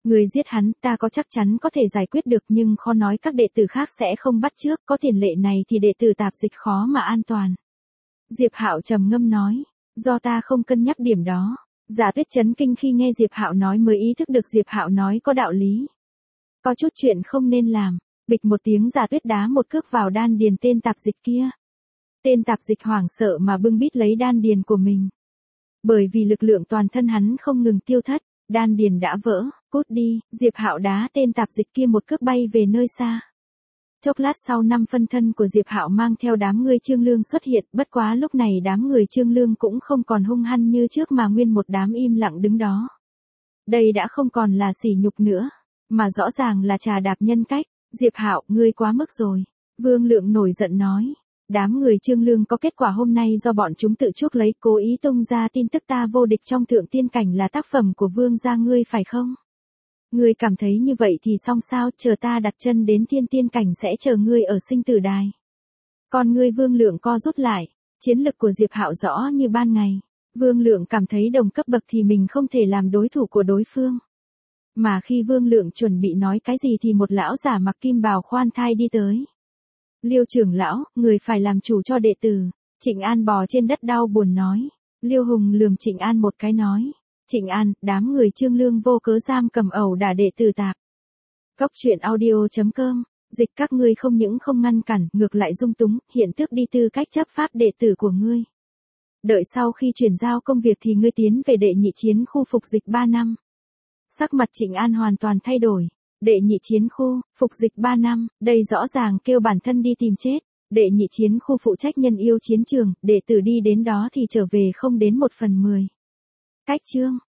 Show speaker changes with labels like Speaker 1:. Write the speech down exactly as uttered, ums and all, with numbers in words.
Speaker 1: Người giết hắn, ta có chắc chắn có thể giải quyết được nhưng khó nói các đệ tử khác sẽ không bắt trước, có tiền lệ này thì đệ tử tạp dịch khó mà an toàn. Diệp Hạo trầm ngâm nói, do ta không cân nhắc điểm đó. Giả Tuyết chấn kinh khi nghe Diệp Hạo nói mới ý thức được Diệp Hạo nói có đạo lý. Có chút chuyện không nên làm, bịch một tiếng Giả Tuyết đá một cước vào đan điền tên tạp dịch kia. Tên tạp dịch hoảng sợ mà bưng bít lấy đan điền của mình. Bởi vì lực lượng toàn thân hắn không ngừng tiêu thất, đan điền đã vỡ, cút đi, Diệp Hạo đá tên tạp dịch kia một cước bay về nơi xa. Chốc lát sau năm phân thân của Diệp Hạo mang theo đám người Trương Lương xuất hiện, bất quá lúc này đám người Trương Lương cũng không còn hung hăng như trước mà nguyên một đám im lặng đứng đó. Đây đã không còn là sỉ nhục nữa, mà rõ ràng là trà đạp nhân cách. Diệp Hạo, ngươi quá mức rồi. Vương Lượng nổi giận nói. Đám người Trương Lương có kết quả hôm nay do bọn chúng tự chuốc lấy, cố ý tung ra tin tức ta vô địch trong thượng tiên cảnh là tác phẩm của Vương gia ngươi phải không? Ngươi cảm thấy như vậy thì xong sao, chờ ta đặt chân đến thiên tiên cảnh sẽ chờ ngươi ở sinh tử đài. Còn ngươi Vương Lượng co rút lại, chiến lực của Diệp Hạo rõ như ban ngày. Vương Lượng cảm thấy đồng cấp bậc thì mình không thể làm đối thủ của đối phương. Mà khi Vương Lượng chuẩn bị nói cái gì thì một lão giả mặc kim bào khoan thai đi tới. Liêu trưởng lão, người phải làm chủ cho đệ tử. Trịnh An bò trên đất đau buồn nói. Liêu Hùng lườm Trịnh An một cái nói. Trịnh An, đám người Trương Lương vô cớ giam cầm ẩu đả đệ tử tạp. Cốc truyện audio chấm com, dịch các ngươi không những không ngăn cản, ngược lại dung túng, hiện tước đi tư cách chấp pháp đệ tử của ngươi. Đợi sau khi chuyển giao công việc thì ngươi tiến về đệ nhị chiến khu phục dịch ba năm. Sắc mặt Trịnh An hoàn toàn thay đổi. Đệ nhị chiến khu, phục dịch ba năm, đây rõ ràng kêu bản thân đi tìm chết. Đệ nhị chiến khu phụ trách nhân yêu chiến trường, đệ tử đi đến đó thì trở về không đến một phần mười. Cách chương.